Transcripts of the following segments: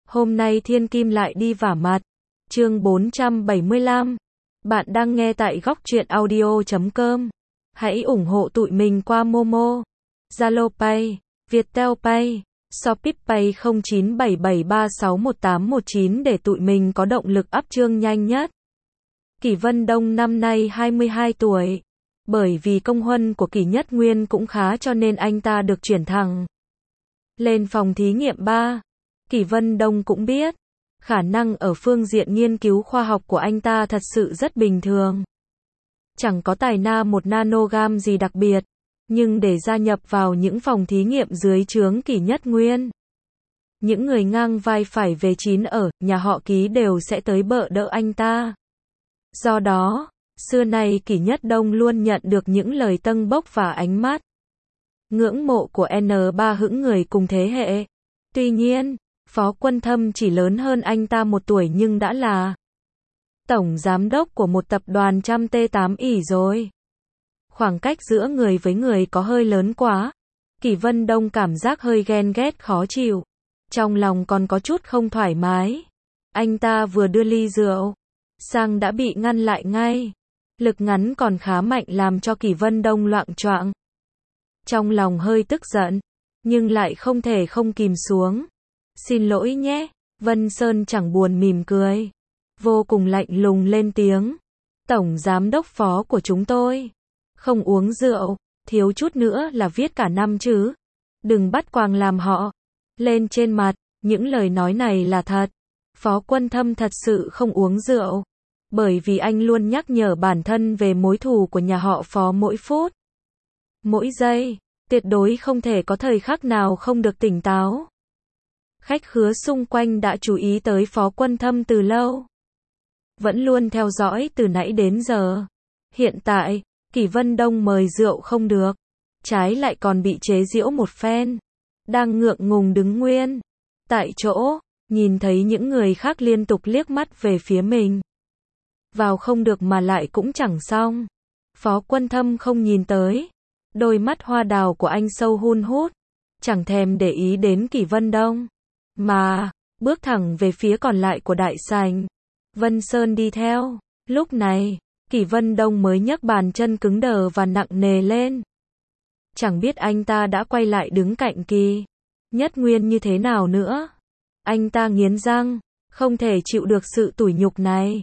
Hôm nay Thiên Kim lại đi vả mặt. Chương 475. Bạn đang nghe tại góc truyện audio.com. Hãy ủng hộ tụi mình qua Momo, Zalo Pay, Viettel Pay, Shopee Pay 0977361819 để tụi mình có động lực up chương nhanh nhất. Kỷ Vân Đông năm nay 22 tuổi. Bởi vì công huân của Kỷ Nhất Nguyên cũng khá cho nên anh ta được chuyển thẳng lên phòng thí nghiệm 3. Kỷ Vân Đông cũng biết, khả năng ở phương diện nghiên cứu khoa học của anh ta thật sự rất bình thường. Chẳng có tài một nanogam gì đặc biệt, nhưng để gia nhập vào những phòng thí nghiệm dưới trướng Kỷ Nhất Nguyên, những người ngang vai phải về chín ở nhà họ Ký đều sẽ tới bợ đỡ anh ta. Do đó, xưa nay Kỷ Nhất Đông luôn nhận được những lời tâng bốc và ánh mắt ngưỡng mộ của N3 hững người cùng thế hệ. Tuy nhiên, Phó Quân Thâm chỉ lớn hơn anh ta 1 tuổi nhưng đã là tổng giám đốc của một tập đoàn trăm T8 ỷ rồi. Khoảng cách giữa người với người có hơi lớn quá. Kỷ Vân Đông cảm giác hơi ghen ghét khó chịu. Trong lòng còn có chút không thoải mái. Anh ta vừa đưa ly rượu sang đã bị ngăn lại ngay. Lực ngắn còn khá mạnh làm cho Kỷ Vân Đông loạng choạng. Trong lòng hơi tức giận, nhưng lại không thể không kìm xuống. Xin lỗi nhé, Vân Sơn chẳng buồn mỉm cười. Vô cùng lạnh lùng lên tiếng. Tổng giám đốc phó của chúng tôi không uống rượu, thiếu chút nữa là viết cả năm chứ. Đừng bắt quàng làm họ lên trên mặt, những lời nói này là thật. Phó Quân Thâm thật sự không uống rượu, bởi vì anh luôn nhắc nhở bản thân về mối thù của nhà họ Phó mỗi phút, mỗi giây, tuyệt đối không thể có thời khắc nào không được tỉnh táo. Khách khứa xung quanh đã chú ý tới Phó Quân Thâm từ lâu, vẫn luôn theo dõi từ nãy đến giờ. Hiện tại, Kỷ Vân Đông mời rượu không được, trái lại còn bị chế giễu một phen, đang ngượng ngùng đứng nguyên tại chỗ, nhìn thấy những người khác liên tục liếc mắt về phía mình. Vào không được mà lại cũng chẳng xong. Phó Quân Thâm không nhìn tới. Đôi mắt hoa đào của anh sâu hun hút, chẳng thèm để ý đến Kỷ Vân Đông, mà bước thẳng về phía còn lại của đại sảnh. Vân Sơn đi theo. Lúc này, Kỷ Vân Đông mới nhấc bàn chân cứng đờ và nặng nề lên. Chẳng biết anh ta đã quay lại đứng cạnh Kỷ Nhất Nguyên như thế nào nữa. Anh ta nghiến răng, không thể chịu được sự tủi nhục này.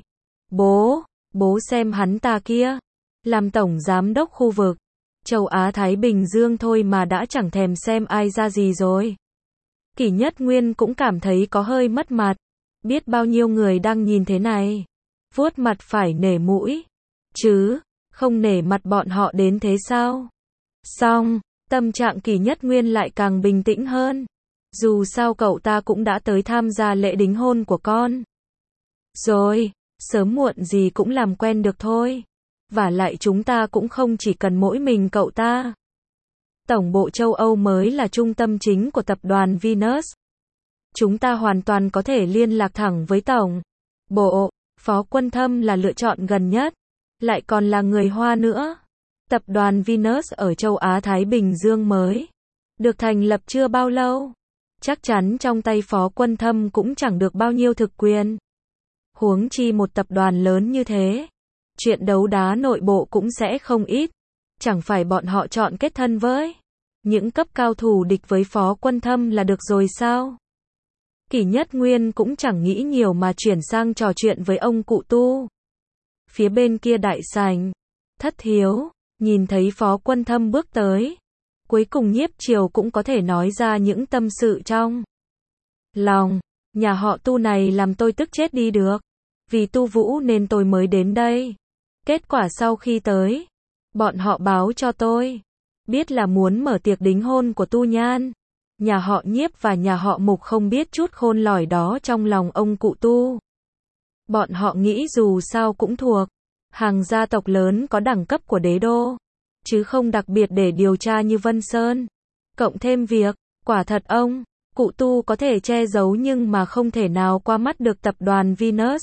Bố xem hắn ta kia, làm tổng giám đốc khu vực châu Á Thái Bình Dương thôi mà đã chẳng thèm xem ai ra gì rồi. Kỷ Nhất Nguyên cũng cảm thấy có hơi mất mặt. Biết bao nhiêu người đang nhìn thế này. Vuốt mặt phải nể mũi. Chứ, không nể mặt bọn họ đến thế sao? Xong, tâm trạng Kỷ Nhất Nguyên lại càng bình tĩnh hơn. Dù sao cậu ta cũng đã tới tham gia lễ đính hôn của con rồi, sớm muộn gì cũng làm quen được thôi. Vả lại chúng ta cũng không chỉ cần mỗi mình cậu ta. Tổng bộ châu Âu mới là trung tâm chính của tập đoàn Venus. Chúng ta hoàn toàn có thể liên lạc thẳng với tổng bộ. Phó Quân Thâm là lựa chọn gần nhất, lại còn là người Hoa nữa. Tập đoàn Venus ở châu Á Thái Bình Dương mới được thành lập chưa bao lâu. Chắc chắn trong tay Phó Quân Thâm cũng chẳng được bao nhiêu thực quyền. Huống chi một tập đoàn lớn như thế, chuyện đấu đá nội bộ cũng sẽ không ít. Chẳng phải bọn họ chọn kết thân với những cấp cao thù địch với Phó Quân Thâm là được rồi sao? Kỷ Nhất Nguyên cũng chẳng nghĩ nhiều mà chuyển sang trò chuyện với ông cụ Tu. Phía bên kia đại sảnh, Thất Hiếu nhìn thấy Phó Quân Thâm bước tới, cuối cùng Nhiếp Triều cũng có thể nói ra những tâm sự trong lòng. Nhà họ Tu này làm tôi tức chết đi được. Vì Tu Vũ nên tôi mới đến đây. Kết quả sau khi tới, bọn họ báo cho tôi biết là muốn mở tiệc đính hôn của Tu Nhan. Nhà họ Nhiếp và nhà họ Mục không biết chút khôn lỏi đó trong lòng ông cụ Tu. Bọn họ nghĩ dù sao cũng thuộc hàng gia tộc lớn có đẳng cấp của đế đô, chứ không đặc biệt để điều tra như Vân Sơn. Cộng thêm việc, quả thật ông cụ Tu có thể che giấu nhưng mà không thể nào qua mắt được tập đoàn Venus.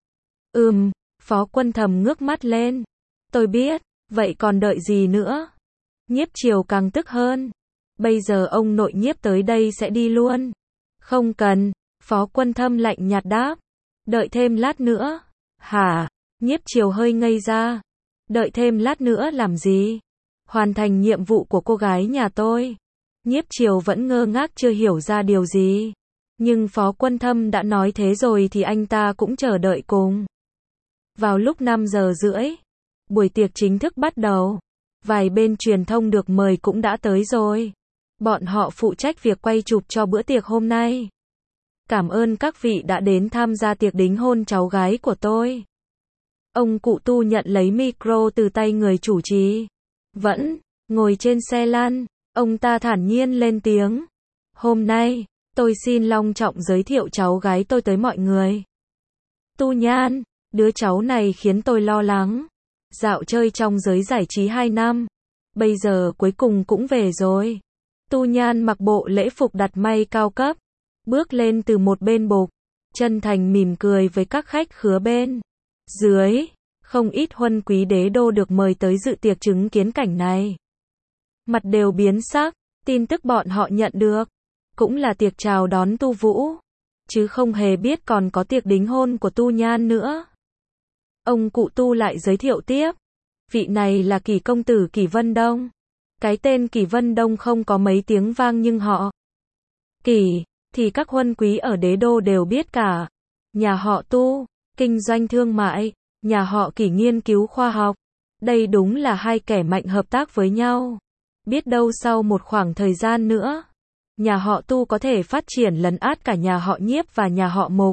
Phó Quân Thầm ngước mắt lên. Tôi biết, vậy còn đợi gì nữa? Nhiếp Triều càng tức hơn. Bây giờ ông nội Nhiếp tới đây sẽ đi luôn. Không cần. Phó Quân Thâm lạnh nhạt đáp. Đợi thêm lát nữa. Hả? Nhiếp Triều hơi ngây ra. Đợi thêm lát nữa làm gì? Hoàn thành nhiệm vụ của cô gái nhà tôi. Nhiếp Triều vẫn ngơ ngác chưa hiểu ra điều gì. Nhưng Phó Quân Thâm đã nói thế rồi thì anh ta cũng chờ đợi cùng. Vào lúc 5 giờ rưỡi, buổi tiệc chính thức bắt đầu. Vài bên truyền thông được mời cũng đã tới rồi. Bọn họ phụ trách việc quay chụp cho bữa tiệc hôm nay. Cảm ơn các vị đã đến tham gia tiệc đính hôn cháu gái của tôi. Ông cụ Tu nhận lấy micro từ tay người chủ trì. Vẫn ngồi trên xe lăn, ông ta thản nhiên lên tiếng. Hôm nay, tôi xin long trọng giới thiệu cháu gái tôi tới mọi người. Tu Nhan, đứa cháu này khiến tôi lo lắng. Dạo chơi trong giới giải trí 2 năm. Bây giờ cuối cùng cũng về rồi. Tu Nhan mặc bộ lễ phục đặt may cao cấp. Bước lên từ một bên bục. Chân thành mỉm cười với các khách khứa bên dưới. Không ít huân quý đế đô được mời tới dự tiệc chứng kiến cảnh này. Mặt đều biến sắc. Tin tức bọn họ nhận được cũng là tiệc chào đón Tu Vũ, chứ không hề biết còn có tiệc đính hôn của Tu Nhan nữa. Ông cụ Tu lại giới thiệu tiếp. Vị này là Kỷ công tử Kỷ Vân Đông. Cái tên Kỷ Vân Đông không có mấy tiếng vang nhưng họ Kỷ thì các huân quý ở đế đô đều biết cả. Nhà họ Tu, kinh doanh thương mại, nhà họ Kỷ nghiên cứu khoa học. Đây đúng là hai kẻ mạnh hợp tác với nhau. Biết đâu sau một khoảng thời gian nữa, nhà họ Tu có thể phát triển lấn át cả nhà họ Nhiếp và nhà họ Mục.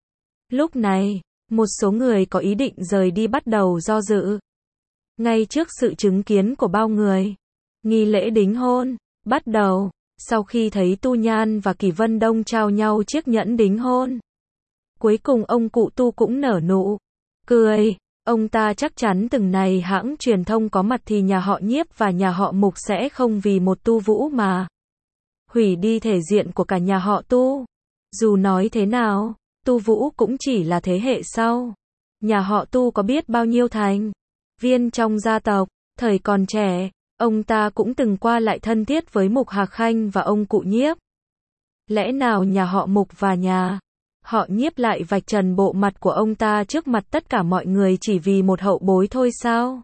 Lúc này, một số người có ý định rời đi bắt đầu do dự. Ngay trước sự chứng kiến của bao người, nghi lễ đính hôn bắt đầu. Sau khi thấy Tu Nhan và Kỷ Vân Đông trao nhau chiếc nhẫn đính hôn, cuối cùng ông cụ Tu cũng nở nụ cười. Ông ta chắc chắn từng này hãng truyền thông có mặt thì nhà họ Nhiếp và nhà họ Mục sẽ không vì một Tu Vũ mà hủy đi thể diện của cả nhà họ Tu. Dù nói thế nào, Tu Vũ cũng chỉ là thế hệ sau. Nhà họ Tu có biết bao nhiêu thành viên trong gia tộc. Thời còn trẻ, ông ta cũng từng qua lại thân thiết với Mục Hạc Khanh và ông cụ Nhiếp. Lẽ nào nhà họ Mục và nhà họ Nhiếp lại vạch trần bộ mặt của ông ta trước mặt tất cả mọi người chỉ vì một hậu bối thôi sao?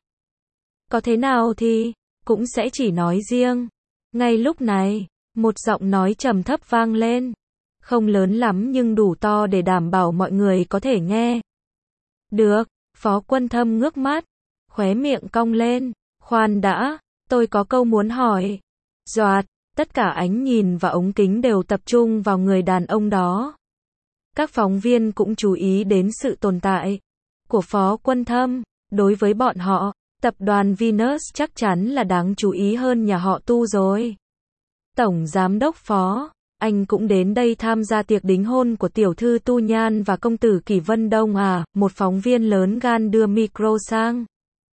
Có thế nào thì cũng sẽ chỉ nói riêng. Ngay lúc này, một giọng nói trầm thấp vang lên. Không lớn lắm nhưng đủ to để đảm bảo mọi người có thể nghe được. Phó Quân Thâm ngước mắt, khóe miệng cong lên. Khoan đã, tôi có câu muốn hỏi. Doạt, tất cả ánh nhìn và ống kính đều tập trung vào người đàn ông đó. Các phóng viên cũng chú ý đến sự tồn tại của Phó Quân Thâm. Đối với bọn họ, tập đoàn Venus chắc chắn là đáng chú ý hơn nhà họ Tu rồi. Tổng giám đốc Phó, anh cũng đến đây tham gia tiệc đính hôn của tiểu thư Tu Nhan và công tử Kỷ Vân Đông à? Một phóng viên lớn gan đưa micro sang.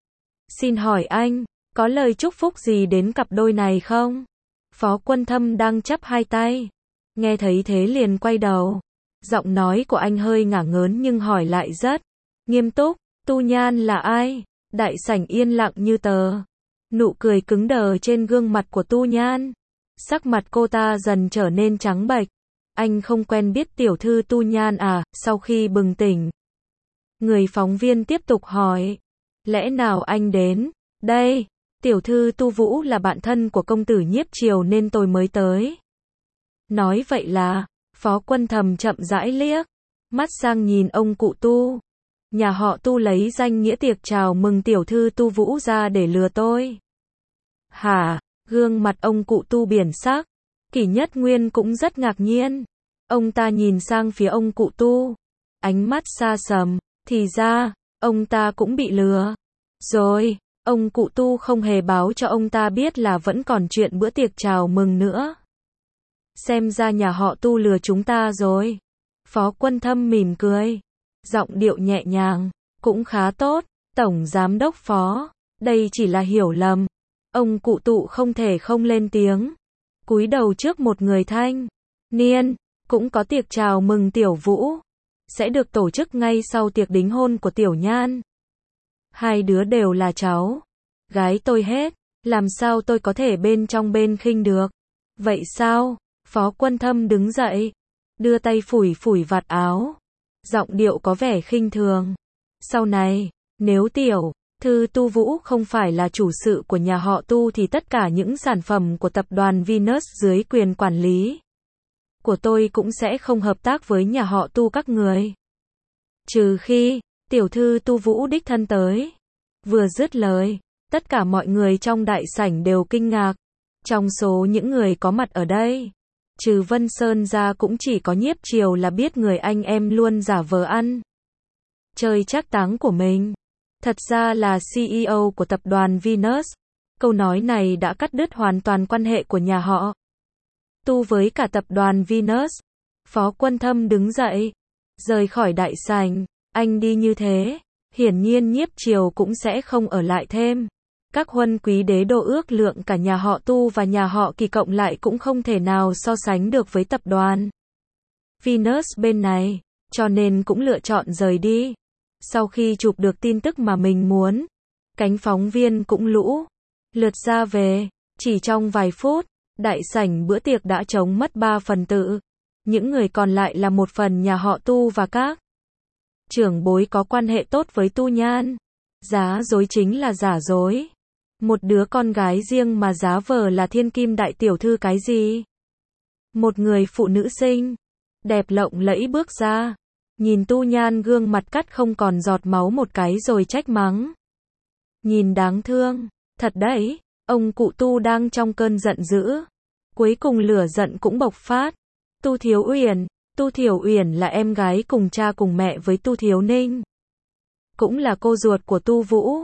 Xin hỏi anh, có lời chúc phúc gì đến cặp đôi này không? Phó Quân Thâm đang chắp hai tay. Nghe thấy thế liền quay đầu. Giọng nói của anh hơi ngả ngớn nhưng hỏi lại rất nghiêm túc. Tu Nhan là ai? Đại sảnh yên lặng như tờ. Nụ cười cứng đờ trên gương mặt của Tu Nhan. Sắc mặt cô ta dần trở nên trắng bệch. Anh không quen biết tiểu thư Tu Nhan à? Sau khi bừng tỉnh, người phóng viên tiếp tục hỏi. Lẽ nào anh đến đây? Tiểu thư Tu Vũ là bạn thân của công tử Nhiếp Triều nên tôi mới tới. Nói vậy là, Phó Quân Thầm chậm rãi liếc mắt sang nhìn ông cụ Tu. Nhà họ Tu lấy danh nghĩa tiệc chào mừng tiểu thư Tu Vũ ra để lừa tôi. Hả? Gương mặt ông cụ Tu biển sắc. Kỷ Nhất Nguyên cũng rất ngạc nhiên. Ông ta nhìn sang phía ông cụ Tu, ánh mắt xa sầm. Thì ra, ông ta cũng bị lừa rồi. Ông cụ Tu không hề báo cho ông ta biết là vẫn còn chuyện bữa tiệc chào mừng nữa. Xem ra nhà họ Tu lừa chúng ta rồi. Phó Quân Thâm mỉm cười, giọng điệu nhẹ nhàng, cũng khá tốt. Tổng giám đốc Phó, đây chỉ là hiểu lầm. Ông cụ Tu không thể không lên tiếng, cúi đầu trước một người thanh niên. Cũng có tiệc chào mừng tiểu Vũ, sẽ được tổ chức ngay sau tiệc đính hôn của tiểu Nhan. Hai đứa đều là cháu gái tôi hết, làm sao tôi có thể bên trong bên khinh được. Vậy sao? Phó Quân Thâm đứng dậy, đưa tay phủi phủi vạt áo. Giọng điệu có vẻ khinh thường. Sau này, nếu tiểu thư Tu Vũ không phải là chủ sự của nhà họ Tu thì tất cả những sản phẩm của tập đoàn Venus dưới quyền quản lý của tôi cũng sẽ không hợp tác với nhà họ Tu các người. Trừ khi, tiểu thư Tu Vũ đích thân tới. Vừa dứt lời, tất cả mọi người trong đại sảnh đều kinh ngạc. Trong số những người có mặt ở đây, trừ Vân Sơn ra cũng chỉ có Nhiếp Triều là biết người anh em luôn giả vờ ăn chơi trác táng của mình. Thật ra là CEO của tập đoàn Venus. Câu nói này đã cắt đứt hoàn toàn quan hệ của nhà họ Tu với cả tập đoàn Venus. Phó Quân Thâm đứng dậy, rời khỏi đại sảnh. Anh đi như thế, hiển nhiên Nhiếp Triều cũng sẽ không ở lại thêm. Các huân quý đế đô ước lượng cả nhà họ Tu và nhà họ Kỳ cộng lại cũng không thể nào so sánh được với tập đoàn Venus bên này, cho nên cũng lựa chọn rời đi. Sau khi chụp được tin tức mà mình muốn, cánh phóng viên cũng lũ lượt ra về. Chỉ trong vài phút, đại sảnh bữa tiệc đã trống mất 3/4. Những người còn lại là một phần nhà họ Tu và các trưởng bối có quan hệ tốt với Tu Nhan. Giá dối chính là giả dối. Một đứa con gái riêng mà giá vờ là thiên kim đại tiểu thư cái gì? Một người phụ nữ xinh, đẹp lộng lẫy bước ra, nhìn Tu Nhan gương mặt cắt không còn giọt máu một cái rồi trách mắng. Nhìn đáng thương, thật đấy, ông cụ Tu đang trong cơn giận dữ. Cuối cùng lửa giận cũng bộc phát. Tu Thiểu Uyển là em gái cùng cha cùng mẹ với Tu Thiếu Ninh. Cũng là cô ruột của Tu Vũ.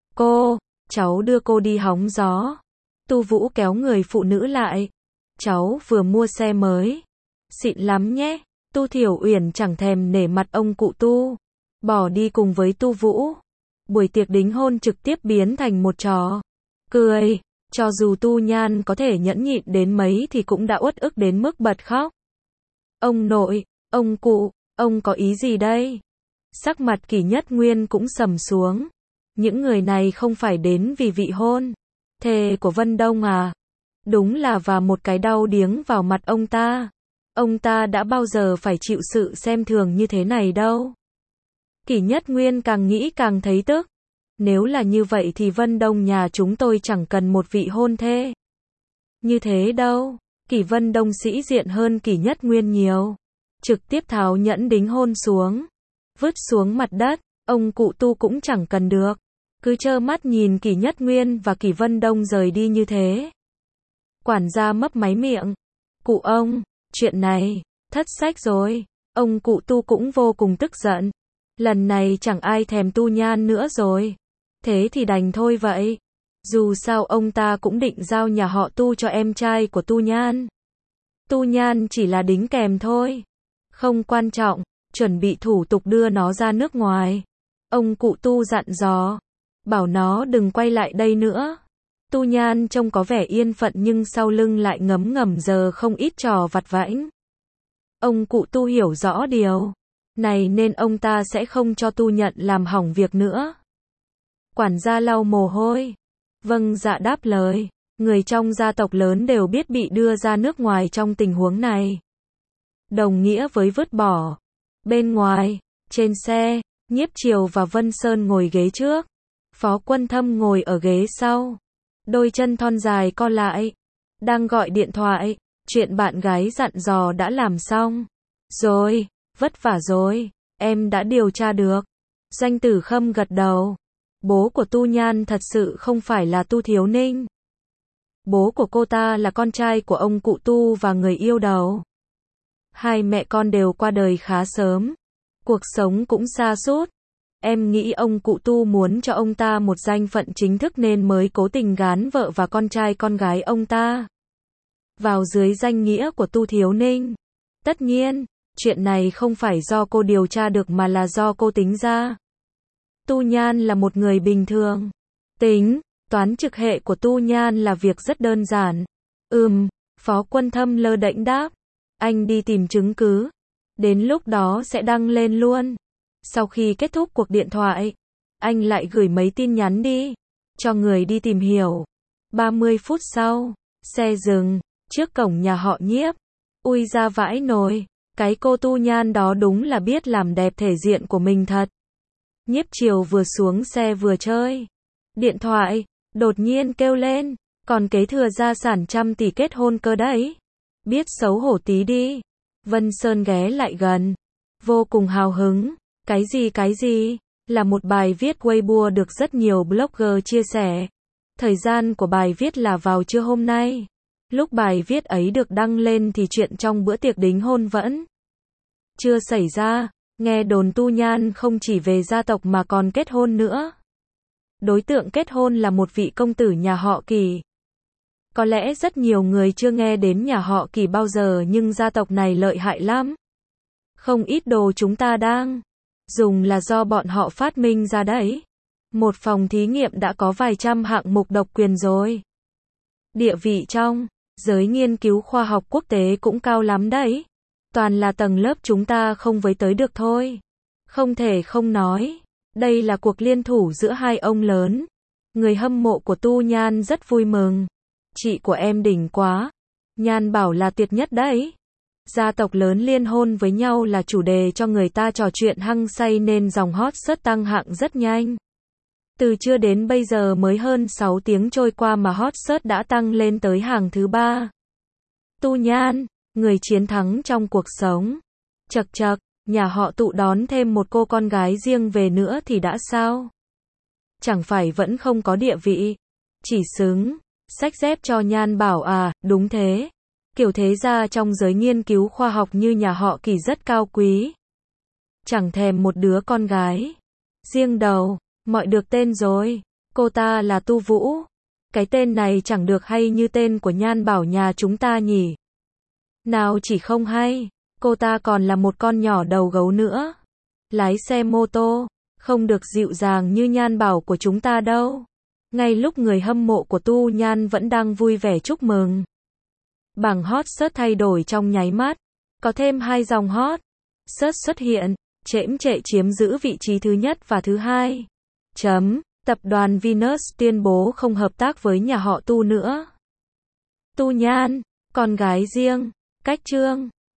Cháu đưa cô đi hóng gió. Tu Vũ kéo người phụ nữ lại. Cháu vừa mua xe mới. Xịn lắm nhé. Tu Thiểu Uyển chẳng thèm nể mặt ông cụ Tu. Bỏ đi cùng với Tu Vũ. Buổi tiệc đính hôn trực tiếp biến thành một trò cười. Cho dù Tu Nhan có thể nhẫn nhịn đến mấy thì cũng đã uất ức đến mức bật khóc. Ông nội, ông cụ, ông có ý gì đây? Sắc mặt Kỷ Nhất Nguyên cũng sầm xuống. Những người này không phải đến vì vị hôn thề của Vân Đông à? Đúng là và một cái đau điếng vào mặt ông ta. Ông ta đã bao giờ phải chịu sự xem thường như thế này đâu. Kỷ Nhất Nguyên càng nghĩ càng thấy tức. Nếu là như vậy thì Vân Đông nhà chúng tôi chẳng cần một vị hôn thê như thế đâu. Kỷ Vân Đông sĩ diện hơn Kỷ Nhất Nguyên nhiều. Trực tiếp tháo nhẫn đính hôn xuống, vứt xuống mặt đất. Ông cụ Tu cũng chẳng cần được. Cứ trơ mắt nhìn Kỷ Nhất Nguyên và Kỷ Vân Đông rời đi như thế. Quản gia mấp máy miệng. Cụ ông, chuyện này, thất sách rồi. Ông cụ Tu cũng vô cùng tức giận. Lần này chẳng ai thèm Tu Nhan nữa rồi. Thế thì đành thôi vậy. Dù sao ông ta cũng định giao nhà họ Tu cho em trai của Tu Nhan. Tu Nhan chỉ là đính kèm thôi. Không quan trọng, chuẩn bị thủ tục đưa nó ra nước ngoài. Ông cụ Tu dặn dò. Bảo nó đừng quay lại đây nữa. Tu Nhan trông có vẻ yên phận nhưng sau lưng lại ngấm ngầm giờ không ít trò vặt vãnh. Ông cụ Tu hiểu rõ điều này nên ông ta sẽ không cho Tu Nhận làm hỏng việc nữa. Quản gia lau mồ hôi. Vâng dạ đáp lời. Người trong gia tộc lớn đều biết bị đưa ra nước ngoài trong tình huống này đồng nghĩa với vứt bỏ. Bên ngoài, trên xe, Nhiếp Triều và Vân Sơn ngồi ghế trước. Phó Quân Thâm ngồi ở ghế sau. Đôi chân thon dài co lại. Đang gọi điện thoại. Chuyện bạn gái dặn dò đã làm xong rồi. Vất vả rồi. Em đã điều tra được. Doanh Tử Khâm gật đầu. Bố của Tu Nhan thật sự không phải là Tu Thiếu Ninh. Bố của cô ta là con trai của ông cụ Tu và người yêu đầu. Hai mẹ con đều qua đời khá sớm. Cuộc sống cũng sa sút. Em nghĩ ông cụ Tu muốn cho ông ta một danh phận chính thức nên mới cố tình gán vợ và con trai con gái ông ta vào dưới danh nghĩa của Tu Thiếu Ninh. Tất nhiên, chuyện này không phải do cô điều tra được mà là do cô tính ra. Tu Nhan là một người bình thường. Tính toán trực hệ của Tu Nhan là việc rất đơn giản. Phó Quân Thâm lơ đễnh đáp. Anh đi tìm chứng cứ. Đến lúc đó sẽ đăng lên luôn. Sau khi kết thúc cuộc điện thoại, anh lại gửi mấy tin nhắn đi cho người đi tìm hiểu. 30 phút sau, xe dừng trước cổng nhà họ Nhiếp. Ui ra vãi nồi. Cái cô Tu Nhan đó đúng là biết làm đẹp thể diện của mình thật. Nhiếp Triều vừa xuống xe vừa chơi điện thoại, đột nhiên kêu lên, còn kế thừa gia sản trăm tỷ kết hôn cơ đấy. Biết xấu hổ tí đi. Vân Sơn ghé lại gần, vô cùng hào hứng. Cái gì? Là một bài viết Weibo được rất nhiều blogger chia sẻ. Thời gian của bài viết là vào trưa hôm nay. Lúc bài viết ấy được đăng lên thì chuyện trong bữa tiệc đính hôn vẫn chưa xảy ra. Nghe đồn Tu Nhan không chỉ về gia tộc mà còn kết hôn nữa. Đối tượng kết hôn là một vị công tử nhà họ Kỳ. Có lẽ rất nhiều người chưa nghe đến nhà họ Kỳ bao giờ nhưng gia tộc này lợi hại lắm. Không ít đồ chúng ta đang dùng là do bọn họ phát minh ra đấy. Một phòng thí nghiệm đã có vài trăm hạng mục độc quyền rồi. Địa vị trong giới nghiên cứu khoa học quốc tế cũng cao lắm đấy. Toàn là tầng lớp chúng ta không với tới được thôi. Không thể không nói, đây là cuộc liên thủ giữa hai ông lớn. Người hâm mộ của Tu Nhan rất vui mừng. Chị của em đỉnh quá. Nhan bảo là tuyệt nhất đấy. Gia tộc lớn liên hôn với nhau là chủ đề cho người ta trò chuyện hăng say nên dòng hot search tăng hạng rất nhanh. Từ trưa đến bây giờ mới hơn 6 tiếng trôi qua mà hot search đã tăng lên tới hàng thứ 3. Tu Nhan, người chiến thắng trong cuộc sống. Chật chật, nhà họ Tụ đón thêm một cô con gái riêng về nữa thì đã sao? Chẳng phải vẫn không có địa vị, chỉ xứng xách dép cho Nhan bảo à, đúng thế. Kiểu thế ra trong giới nghiên cứu khoa học như nhà họ Kỳ rất cao quý. Chẳng thèm một đứa con gái riêng đầu, mọi được tên rồi. Cô ta là Tu Vũ. Cái tên này chẳng được hay như tên của Nhan bảo nhà chúng ta nhỉ. Nào chỉ không hay, cô ta còn là một con nhỏ đầu gấu nữa. Lái xe mô tô, không được dịu dàng như Nhan bảo của chúng ta đâu. Ngay lúc người hâm mộ của Tu Nhan vẫn đang vui vẻ chúc mừng. Bảng hot search thay đổi trong nháy mắt. Có thêm 2 dòng hot search xuất hiện. Trễm Trệ chiếm giữ vị trí thứ nhất và thứ hai. Tập đoàn Venus tuyên bố không hợp tác với nhà họ Tu nữa. Tu Nhan, con gái riêng, cách chương.